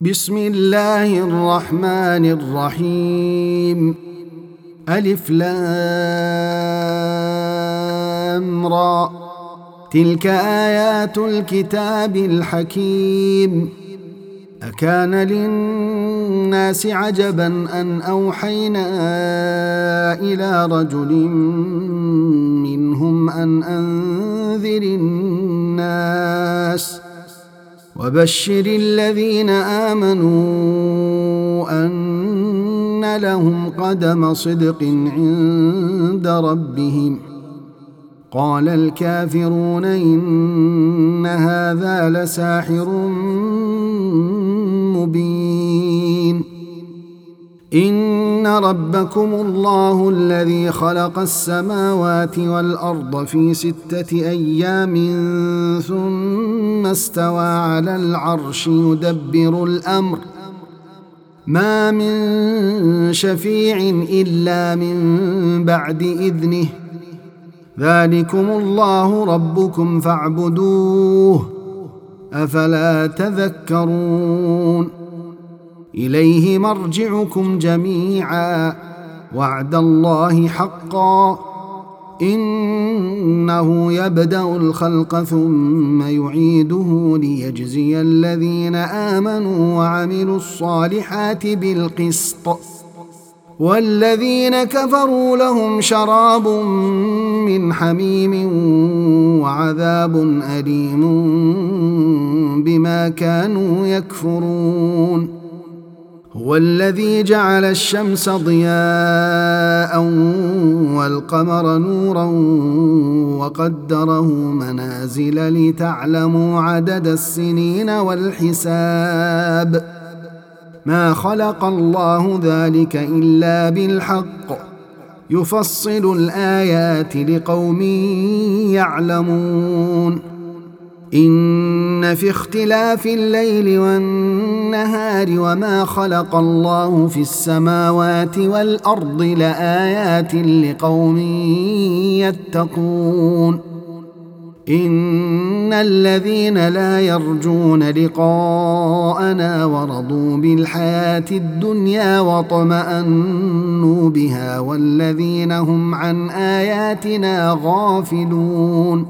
بسم الله الرحمن الرحيم. ألف لام را، تلك آيات الكتاب الحكيم. أكان للناس عجبا أن أوحينا إلى رجل منهم أن أنذر الناس وبشر الذين آمنوا أن لهم قدم صدق عند ربهم. قال الكافرون إن هذا لساحر مبين. إن ربكم الله الذي خلق السماوات والأرض في 6 أيام ثم استوى على العرش يدبر الأمر، ما من شفيع إلا من بعد إذنه. ذلكم الله ربكم فاعبدوه، أفلا تذكرون؟ إليه مرجعكم جميعا، وعد الله حقا، إنه يبدأ الخلق ثم يعيده ليجزي الذين آمنوا وعملوا الصالحات بالقسط، والذين كفروا لهم شراب من حميم وعذاب أليم بما كانوا يكفرون. هو الذي جعل الشمس ضياء والقمر نورا وقدره منازل لتعلموا عدد السنين والحساب. ما خلق الله ذلك إلا بالحق، يفصل الآيات لقوم يعلمون. إن في اختلاف الليل والنهار وما خلق الله في السماوات والأرض لآيات لقوم يتقون. إن الذين لا يرجون لقاءنا ورضوا بالحياة الدنيا واطمأنوا بها والذين هم عن آياتنا غافلون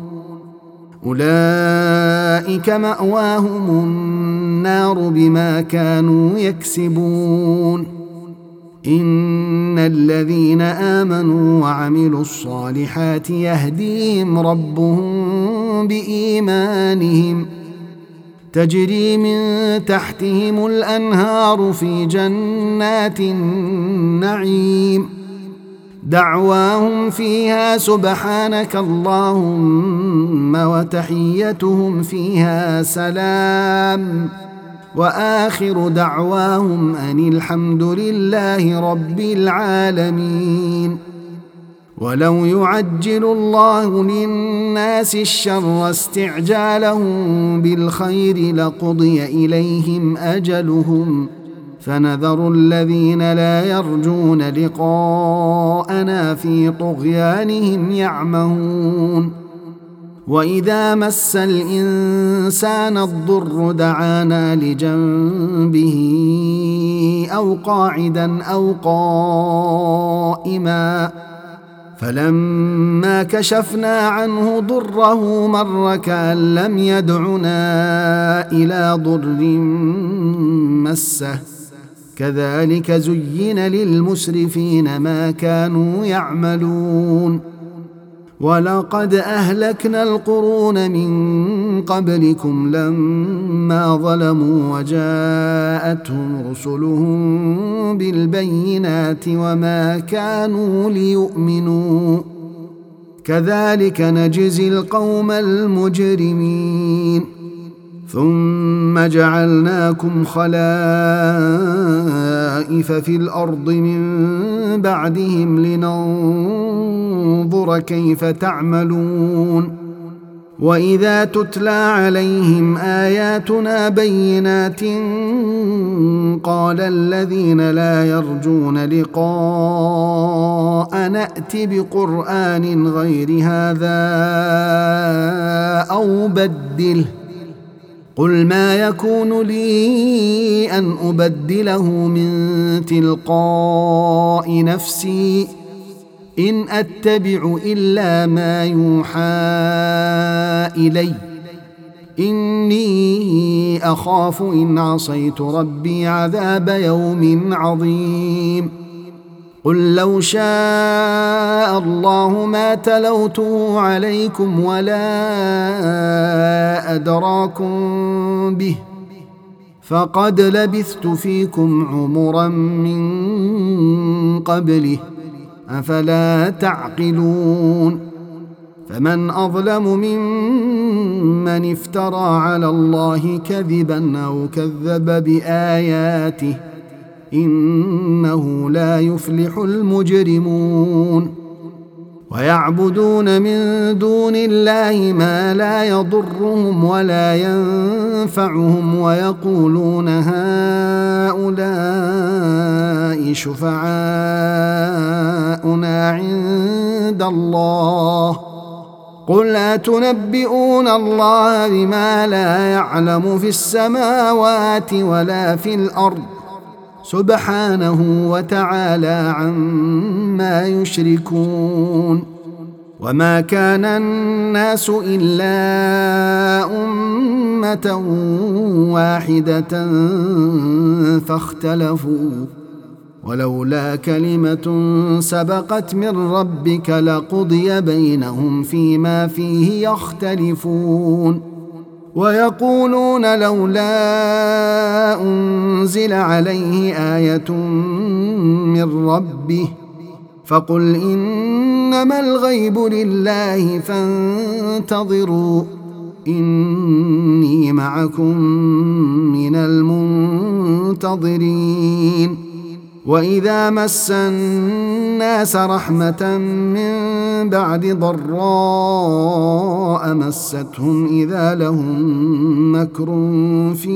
أولئك مأواهم النار بما كانوا يكسبون. إن الذين آمنوا وعملوا الصالحات يهديهم ربهم بإيمانهم، تجري من تحتهم الأنهار في جنات النعيم، دعواهم فيها سبحانك اللهم وتحيتهم فيها سلام، وآخر دعواهم أن الحمد لله رب العالمين. ولو يعجل الله للناس الشر استعجالهم بالخير لقضي إليهم أجلهم، فنذر الذين لا يرجون لقاءنا في طغيانهم يعمهون. وإذا مس الإنسان الضر دعانا لجنبه أو قاعدا أو قائما، فلما كشفنا عنه ضره مر كأن لم يدعنا إلى ضر مسه، كذلك زين للمسرفين ما كانوا يعملون. ولقد أهلكنا القرون من قبلكم لما ظلموا وجاءتهم رسلهم بالبينات وما كانوا ليؤمنوا، كذلك نجزي القوم المجرمين. ثم جعلناكم خلائف في الأرض من بعدهم لننظر كيف تعملون. وإذا تتلى عليهم آياتنا بينات قال الذين لا يرجون لقاء نأت بقرآن غير هذا أو بدله قل ما يكون لي أن أبدله من تلقاء نفسي إن أتبع إلا ما يوحى إلي إني أخاف إن عصيت ربي عذاب يوم عظيم قل لو شاء الله ما تلوته عليكم ولا أدراكم به فقد لبثت فيكم عمرا من قبله أفلا تعقلون فمن أظلم ممن افترى على الله كذبا أو كذب بآياته إنه لا يفلح المجرمون ويعبدون من دون الله ما لا يضرهم ولا ينفعهم ويقولون هؤلاء شفعاؤنا عند الله قل أتنبئون الله بما لا يعلم في السماوات ولا في الأرض سبحانه وتعالى عما يشركون وما كان الناس إلا أمة واحدة فاختلفوا ولولا كلمة سبقت من ربك لقضي بينهم فيما فيه يختلفون ويقولون لولا أنزل عليه آية من ربه فقل إنما الغيب لله فانتظروا إني معكم من المنتظرين وإذا مس الناس رحمة من بعد ضراء مستهم إذا لهم مكر في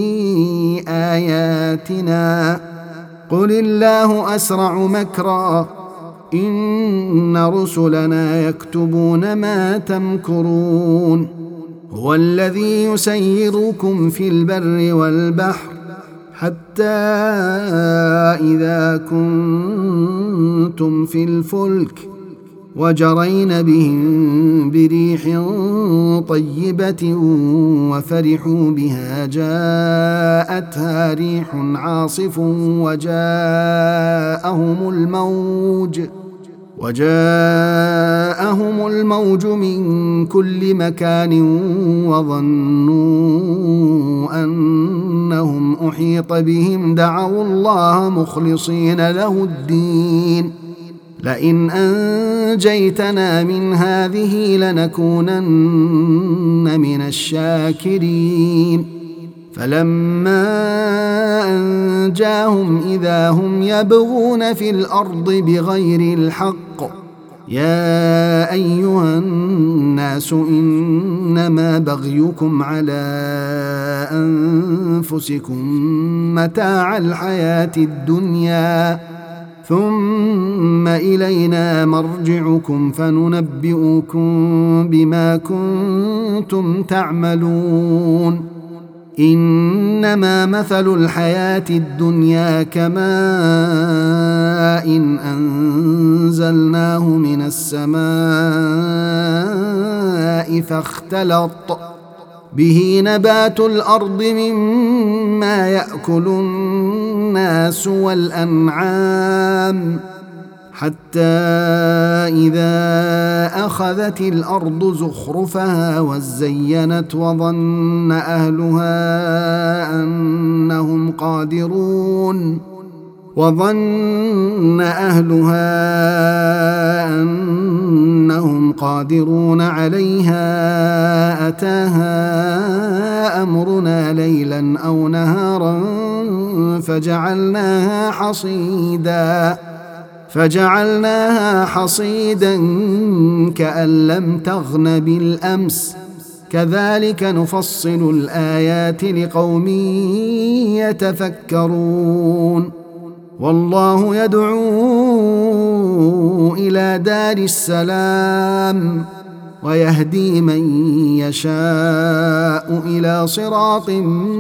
آياتنا قل الله أسرع مكرا إن رسلنا يكتبون ما تمكرون هو الذي يسيركم في البر والبحر حتى إذا كنتم في الفلك وجرين بهم بريح طيبة وفرحوا بها جاءتها ريح عاصف وجاءهم الموج من كل مكان وظنوا أنهم أحيط بهم دعوا الله مخلصين له الدين لئن أنجيتنا من هذه لنكونن من الشاكرين فلما أنجاهم إذا هم يبغون في الأرض بغير الحق يا أيها الناس إنما بغيكم على أنفسكم متاع الحياة الدنيا ثم إلينا مرجعكم فننبئكم بما كنتم تعملون إنما مثل الحياة الدنيا كماء إن أنزلناه من السماء فاختلط به نبات الأرض مما يأكل الناس والأنعام حتى إذا أخذت الأرض زخرفها وزينت وظن أهلها أنهم قادرون عليها أتاها أمرنا ليلا أو نهارا فجعلناها حصيدا كأن لم تغن بالأمس كذلك نفصل الآيات لقوم يتفكرون والله يدعو إلى دار السلام ويهدي من يشاء إلى صراط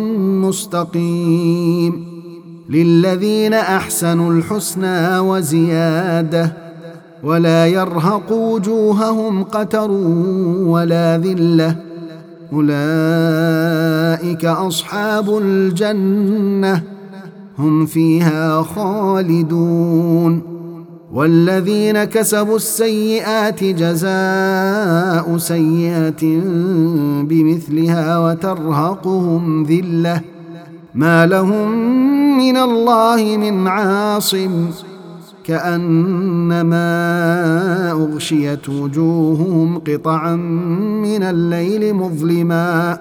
مستقيم. للذين أحسنوا الحسنى وزيادة ولا يرهق وجوههم قتر ولا ذلة أولئك أصحاب الجنة هم فيها خالدون. والذين كسبوا السيئات جزاء سيئة بمثلها وترهقهم ذلة ما لهم من الله من عاصم كأنما أغشيت وجوههم قطعا من الليل مظلما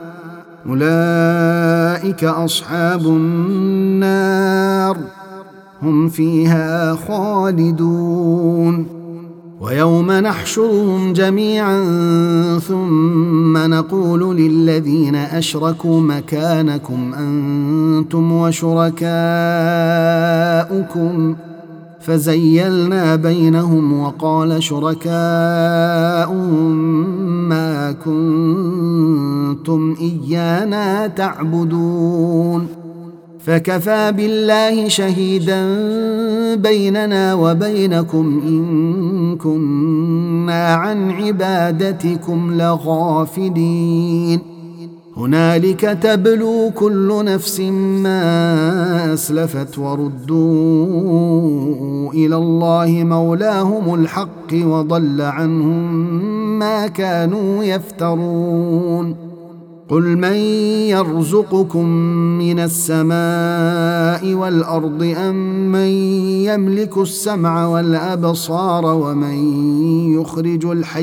أولئك أصحاب النار هم فيها خالدون. ويوم نحشرهم جميعا ثم نقول للذين أشركوا مكانكم أنتم وشركاؤكم فزيلنا بينهم وقال شركاؤهم ما كنتم إيانا تعبدون فكفى بالله شهيدا بيننا وبينكم إن كنا عن عبادتكم لغافلين. هنالك تبلو كل نفس ما أسلفت وردوا إلى الله مولاهم الحق وضل عنهم ما كانوا يفترون. قل من يرزقكم من السماء والأرض أم من يملك السمع والأبصار ومن يخرج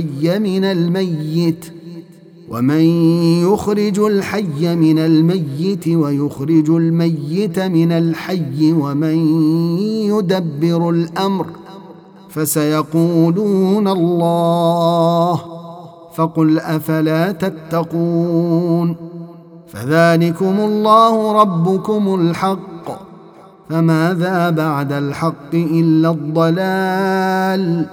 الحي من الميت ويخرج الميت من الحي ومن يدبر الأمر فسيقولون الله فقل أفلا تتقون. فذلكم الله ربكم الحق فماذا بعد الحق إلا الضلال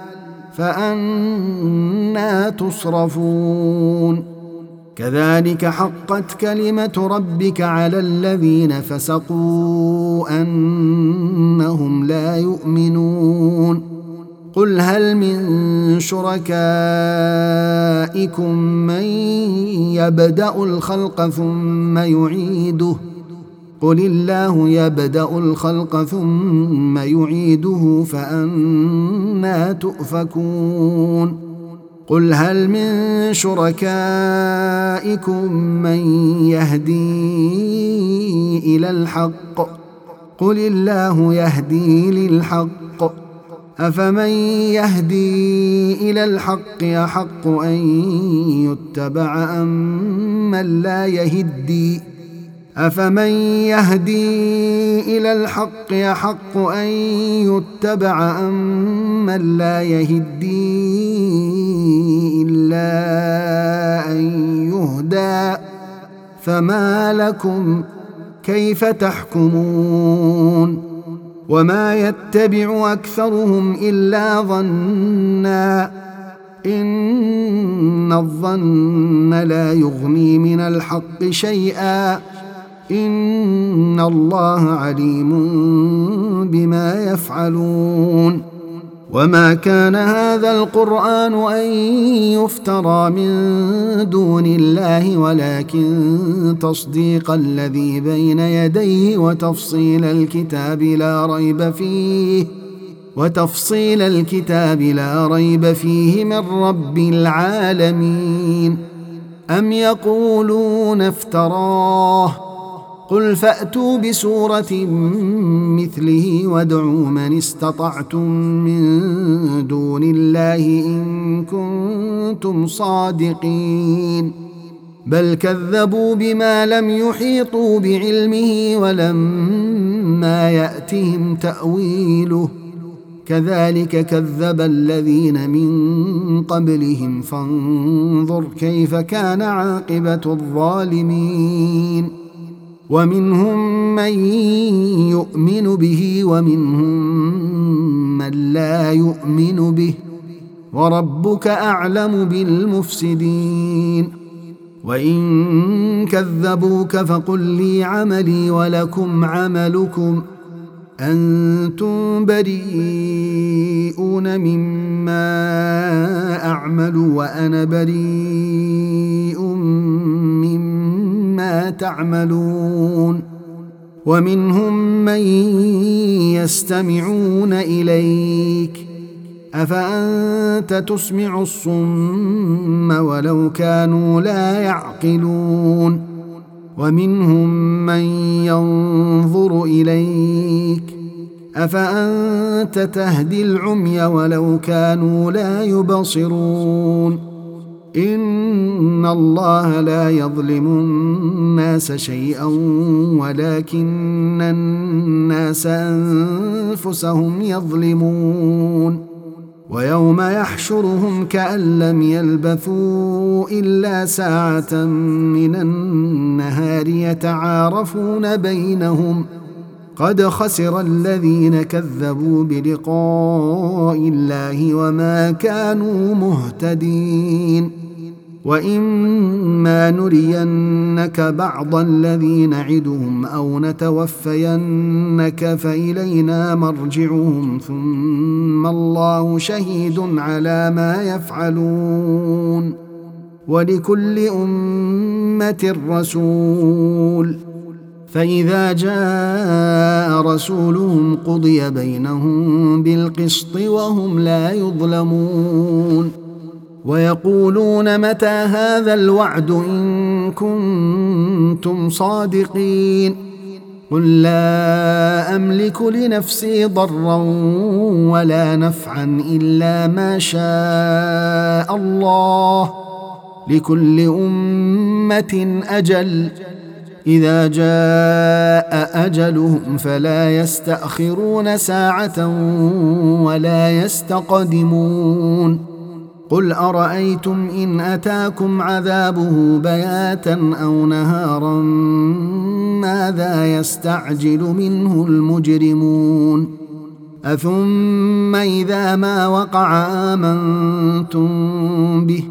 فأنى تصرفون. كذلك حقت كلمة ربك على الذين فسقوا أنهم لا يؤمنون. قل هل من شركائكم من يبدأ الخلق ثم يعيده قل الله يبدأ الخلق ثم يعيده فأنى تؤفكون. قل هل من شركائكم من يهدي إلى الحق قل الله يهدي للحق أفمن يهدي إلى الحق يحق أن يتبع أم من لا يهدي أفمن يهدي إلى الحق يحق أن يتبع أم من لا يهدي إلا أن يهدى فما لكم كيف تحكمون. وما يتبع أكثرهم إلا ظنا إن الظن لا يغني من الحق شيئا إن الله عليم بما يفعلون. وما كان هذا القرآن أن يفترى من دون الله ولكن تصديق الذي بين يديه وتفصيل الكتاب لا ريب فيه من رب العالمين. أم يقولون افتراه قل فأتوا بسورة مثله وادعوا من استطعتم من دون الله إن كنتم صادقين. بل كذبوا بما لم يحيطوا بعلمه ولما يأتهم تأويله كذلك كذب الذين من قبلهم فانظر كيف كان عاقبة الظالمين. ومنهم من يؤمن به ومنهم من لا يؤمن به وربك أعلم بالمفسدين وإن كذبوك فقل لي عملي ولكم عملكم أنتم بريئون مما أعمل وأنا بريء مما تعملون ومنهم من يستمعون إليك أفأنت تسمع الصم ولو كانوا لا يعقلون ومنهم من ينظر إليك أفأنت تهدي العمي ولو كانوا لا يبصرون إن الله لا يظلم الناس شيئا ولكن الناس أنفسهم يظلمون ويوم يحشرهم كأن لم يلبثوا إلا ساعة من النهار يتعارفون بينهم قد خسر الذين كذبوا بلقاء الله وما كانوا مهتدين وإما نرينك بعض الذي نعدهم أو نتوفينك فإلينا مرجعهم ثم الله شهيد على ما يفعلون ولكل أمة رسول فإذا جاء رسولهم قضي بينهم بالقسط وهم لا يظلمون ويقولون متى هذا الوعد إن كنتم صادقين قل لا أملك لنفسي ضرا ولا نفعا إلا ما شاء الله لكل أمة أجل إذا جاء أجلهم فلا يستأخرون ساعة ولا يستقدمون قل أرأيتم إن أتاكم عذابه بياتا أو نهارا ماذا يستعجل منه المجرمون أثم إذا ما وقع آمنتم به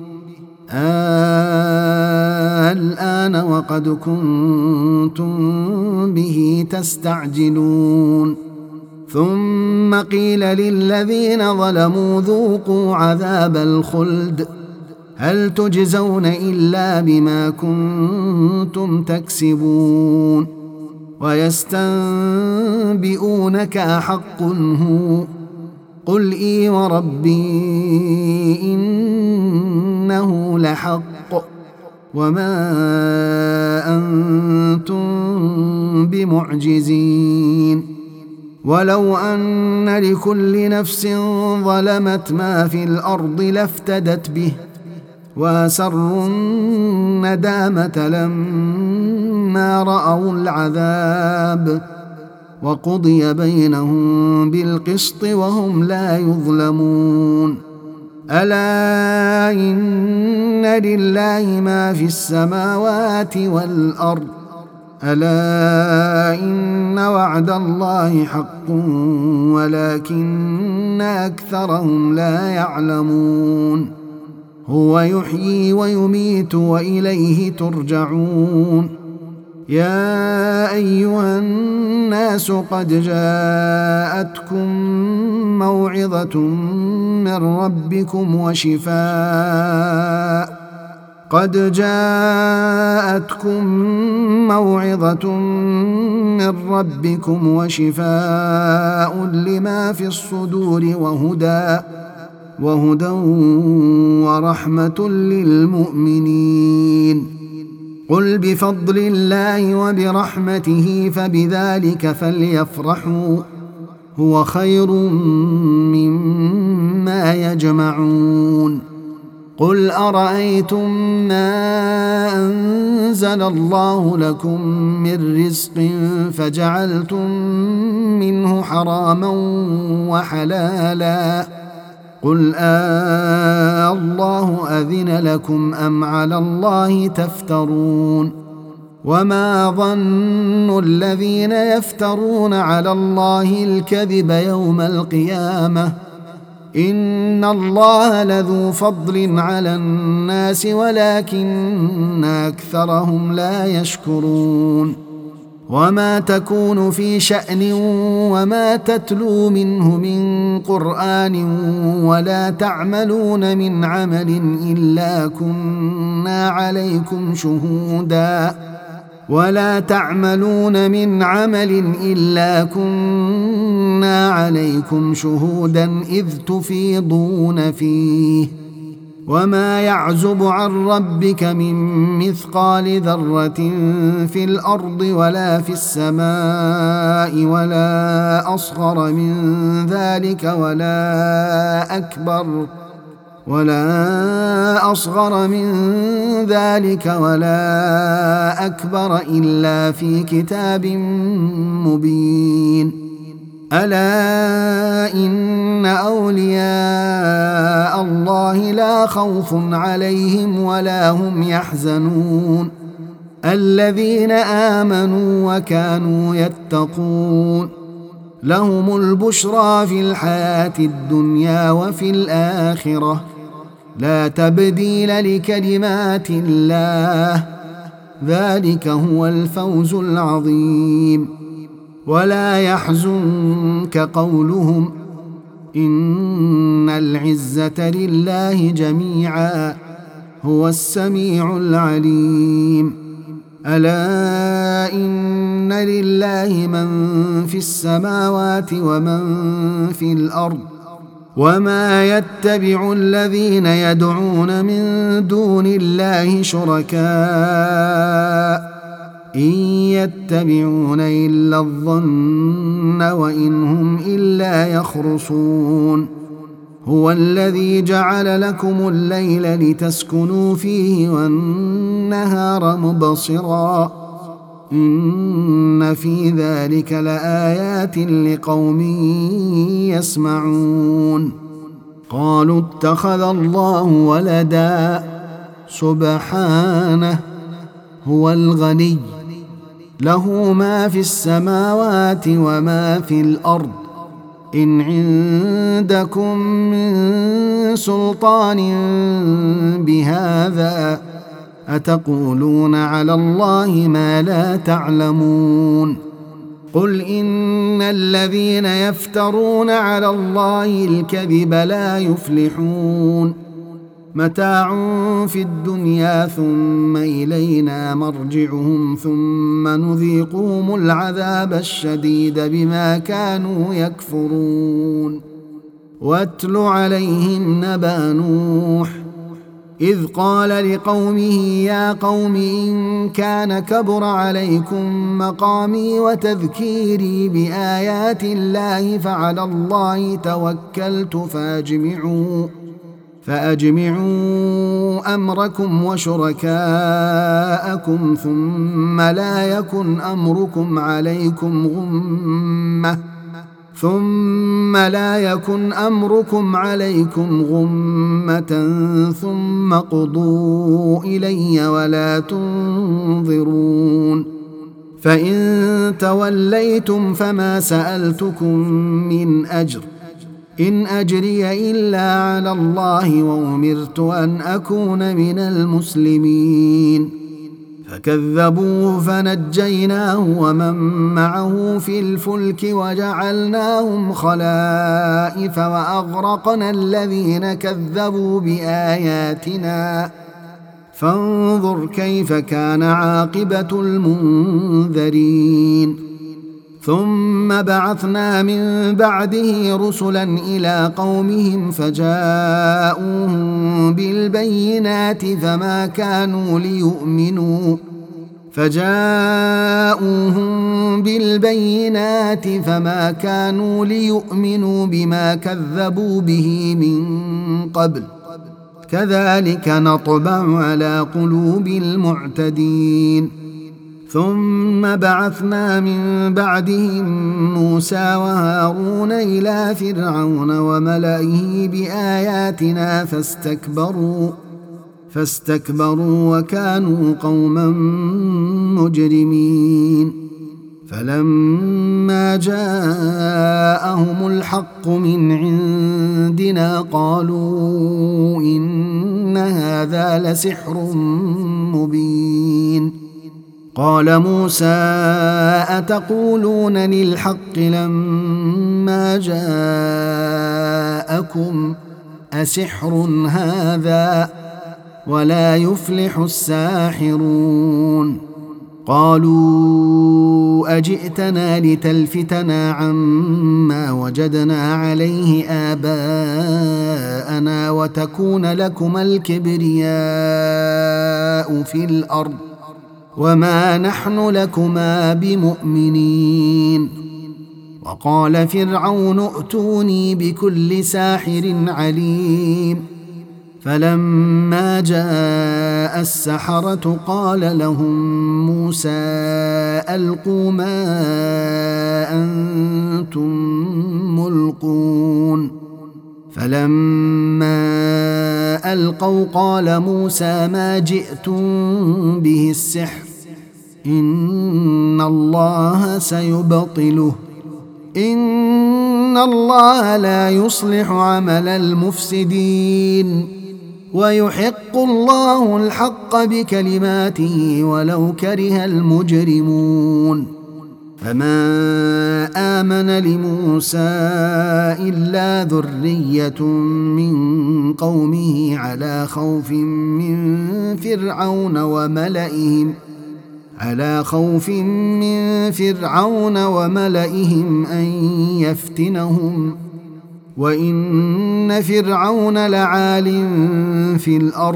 الآن وقد كنتم به تستعجلون ثم قيل للذين ظلموا ذوقوا عذاب الخلد هل تجزون إلا بما كنتم تكسبون ويستنبئونك أحق هو قل إي وربي إنه لحق وما أنتم بمعجزين ولو أن لكل نفس ظلمت ما في الأرض لافتدت به وأسروا الندامة لما رأوا العذاب وقضي بينهم بالقسط وهم لا يظلمون ألا إن لله ما في السماوات والأرض ألا إن وعد الله حق ولكن أكثرهم لا يعلمون هو يحيي ويميت وإليه ترجعون يا أيها الناس قد جاءتكم موعظة من ربكم وشفاء لما في الصدور وهدى ورحمة للمؤمنين قل بفضل الله وبرحمته فبذلك فليفرحوا هو خير مما يجمعون قل أرأيتم ما أنزل الله لكم من رزق فجعلتم منه حراما وحلالا قل الله أذن لكم أم على الله تفترون وما ظن الذين يفترون على الله الكذب يوم القيامة إن الله لذو فضل على الناس ولكن أكثرهم لا يشكرون وما تكون في شأن وما تتلو منه من قرآن ولا تعملون من عمل إلا كنا عليكم شهودا إذ تفيضون فيه وما يعزب عن ربك من مثقال ذرة في الأرض ولا في السماء ولا أصغر من ذلك ولا أكبر إلا في كتاب مبين ألا إن أولياء الله لا خوف عليهم ولا هم يحزنون الذين آمنوا وكانوا يتقون لهم البشرى في الحياة الدنيا وفي الآخرة لا تبديل لكلمات الله ذلك هو الفوز العظيم ولا يحزنك قولهم إن العزة لله جميعا هو السميع العليم ألا إن لله من في السماوات ومن في الأرض وما يتبع الذين يدعون من دون الله شركاء إن يتبعون إلا الظن وإن هم إلا يخرصون هو الذي جعل لكم الليل لتسكنوا فيه والنهار مبصرا إن في ذلك لآيات لقوم يسمعون قالوا اتخذ الله ولدا سبحانه هو الغني له ما في السماوات وما في الأرض إن عندكم من سلطان بهذا أتقولون على الله ما لا تعلمون قل إن الذين يفترون على الله الكذب لا يفلحون متاع في الدنيا ثم إلينا مرجعهم ثم نذيقهم العذاب الشديد بما كانوا يكفرون واتل عليهم نبأ نوح إذ قال لقومه يا قوم إن كان كبر عليكم مقامي وتذكيري بآيات الله فعلى الله توكلت فأجمعوا أمركم وشركاءكم ثم لا يكن أمركم عليكم غمة ثم قضوا إلي ولا تنظرون فإن توليتم فما سألتكم من أجر إن أجري إلا على الله وأمرت أن أكون من المسلمين فكذبوه فنجيناه ومن معه في الفلك وجعلناهم خلائف وأغرقنا الذين كذبوا بآياتنا فانظر كيف كان عاقبة المنذرين ثم بعثنا من بعده رسلا إلى قومهم فجاءوهم بالبينات فما كانوا ليؤمنوا بما كذبوا به من قبل كذلك نطبع على قلوب المعتدين ثم بعثنا من بعدهم موسى وهارون إلى فرعون وملئه بآياتنا فاستكبروا وكانوا قوما مجرمين فلما فلما جاءهم الحق من عندنا قالوا إن هذا لسحر مبين. قال موسى أتقولون للحق لما جاءكم أسحر هذا ولا يفلح الساحرون. قالوا أجئتنا لتلفتنا عما وجدنا عليه آباءنا وتكون لكما الكبرياء في الأرض وما نحن لكما بمؤمنين. وقال فرعون ائتوني بكل ساحر عليم. فلما جاء السحرة قال لهم موسى ألقوا ما أنتم ملقون. فلما ألقوا قال موسى ما جئتم به السحر إن الله سيبطله إن الله لا يصلح عمل المفسدين ويحق الله الحق بكلماته ولو كره المجرمون. فما آمن لموسى إلا ذرية من قومه على خوف من فرعون وملئهم أن يفتنهم وإن فرعون لعال في الأرض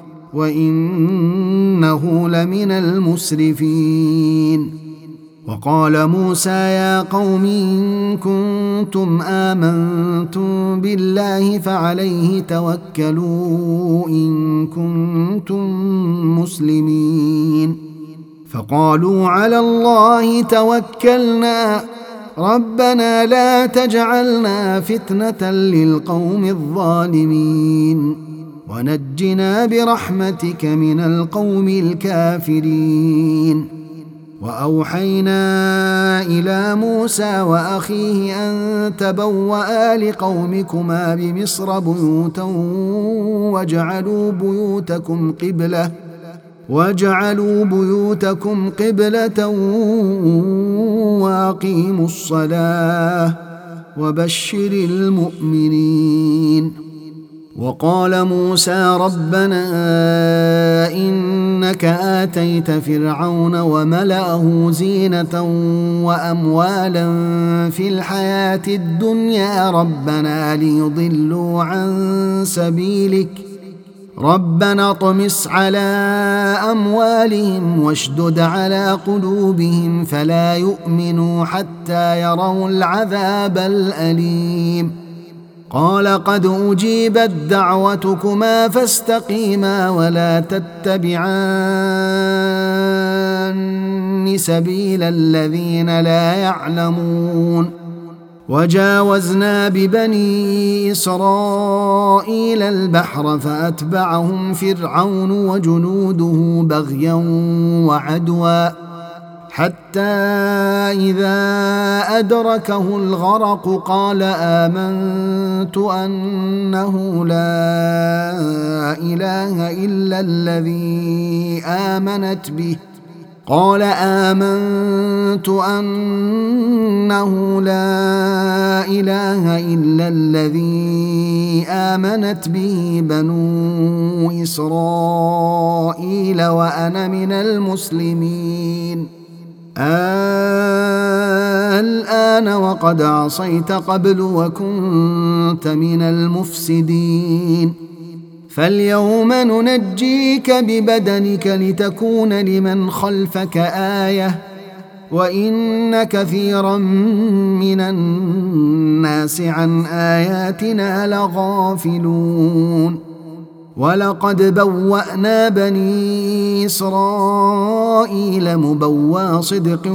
وإنه لمن المسرفين. وقال موسى يا قوم إن كنتم آمنتم بالله فعليه توكلوا إن كنتم مسلمين. فقالوا على الله توكلنا ربنا لا تجعلنا فتنة للقوم الظالمين ونجنا برحمتك من القوم الكافرين. وأوحينا إلى موسى وأخيه أن تبوأ لقومكما بمصر بيوتا واجعلوا بيوتكم قبلة وأقيموا الصلاة وبشر المؤمنين. وقال موسى ربنا إنك آتيت فرعون وملأه زينة وأموالا في الحياة الدنيا ربنا ليضلوا عن سبيلك ربنا اطمس على أموالهم واشدد على قلوبهم فلا يؤمنوا حتى يروا العذاب الأليم. قال قد أجيبت دعوتكما فاستقيما ولا تتبعان سبيل الذين لا يعلمون. وجاوزنا ببني إسرائيل البحر فأتبعهم فرعون وجنوده بغيا وعدوا حتى إذا أدركه الغرق قال آمنت أنه لا إله إلا الذي آمنت به بنو إسرائيل وأنا من المسلمين. الآن وقد عصيت قبل وكنت من المفسدين فاليوم ننجيك ببدنك لتكون لمن خلفك آية وإن كثيرا من الناس عن آياتنا لغافلون. ولقد بوأنا بني إسرائيل مبوى صدق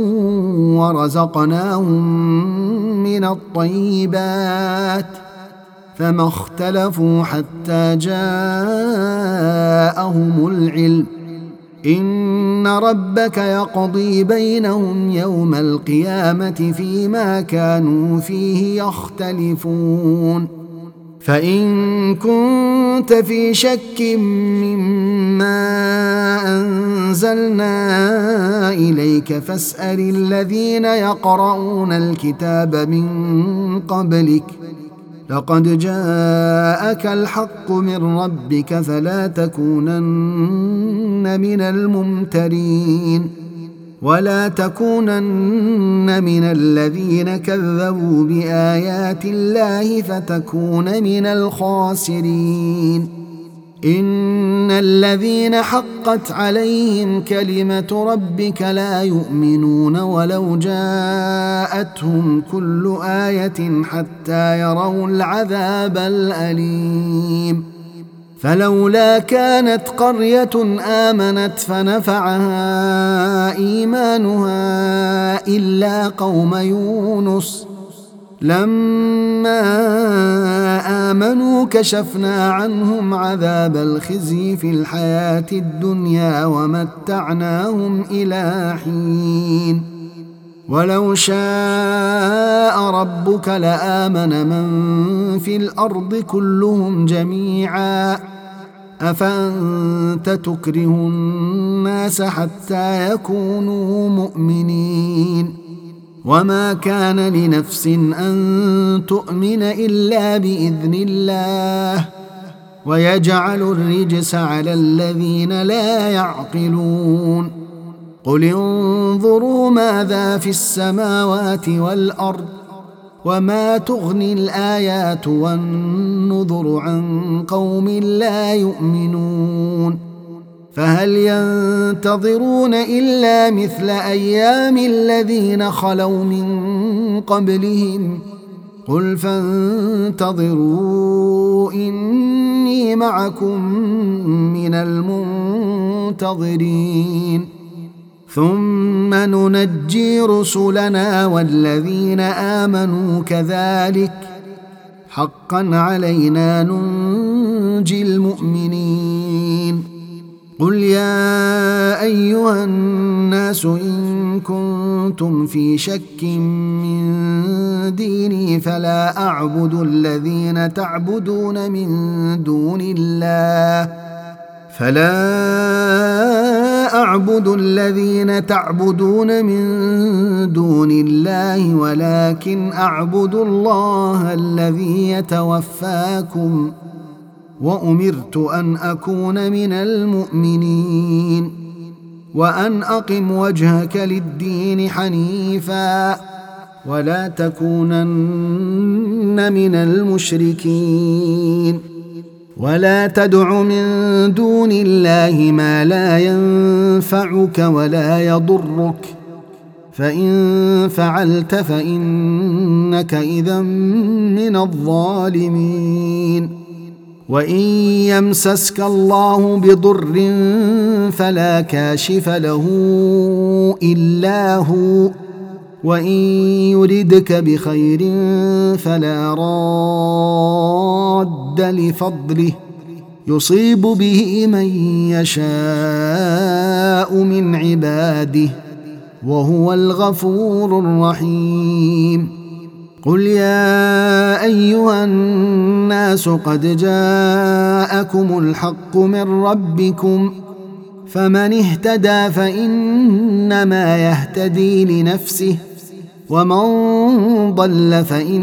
ورزقناهم من الطيبات فما اختلفوا حتى جاءهم العلم إن ربك يقضي بينهم يوم القيامة فيما كانوا فيه يختلفون فإن كنت في شك مما أنزلنا إليك فاسأل الذين يقرؤون الكتاب من قبلك لقد جاءك الحق من ربك فلا تكونن من الممترين ولا تكونن من الذين كذبوا بآيات الله فتكون من الخاسرين إن الذين حقت عليهم كلمة ربك لا يؤمنون ولو جاءتهم كل آية حتى يروا العذاب الأليم فلولا كانت قرية آمنت فنفعها إيمانها إلا قوم يونس لما آمنوا كشفنا عنهم عذاب الخزي في الحياة الدنيا ومتعناهم إلى حين ولو شاء ربك لآمن من في الأرض كلهم جميعا أفأنت تكره الناس حتى يكونوا مؤمنين وما كان لنفس أن تؤمن إلا بإذن الله ويجعل الرجس على الذين لا يعقلون قل انظروا ماذا في السماوات والأرض وما تغني الآيات والنذر عن قوم لا يؤمنون فهل ينتظرون إلا مثل أيام الذين خلوا من قبلهم قل فانتظروا إني معكم من المنتظرين ثم ننجي رسلنا والذين آمنوا كذلك حقا علينا ننجي المؤمنين قل يا أيها الناس إن كنتم في شك من ديني فلا أعبد الذين تعبدون من دون الله ولكن أعبد الله الذي يتوفاكم وأمرت أن أكون من المؤمنين وأن أقم وجهك للدين حنيفا ولا تكونن من المشركين ولا تدع من دون الله ما لا ينفعك ولا يضرك فإن فعلت فإنك إذا من الظالمين وإن يمسسك الله بضر فلا كاشف له إلا هو وإن يردك بخير فلا راد لفضله يصيب به من يشاء من عباده وهو الغفور الرحيم قل يا أيها الناس قد جاءكم الحق من ربكم فمن اهتدى فإنما يهتدي لنفسه ومن ضل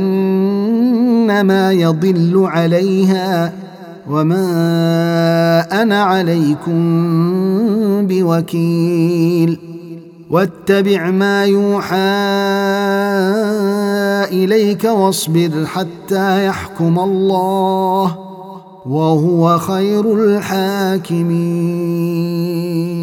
فإنما يضل عليها وما أنا عليكم بوكيل واتبع ما يوحى إليك واصبر حتى يحكم الله وهو خير الحاكمين.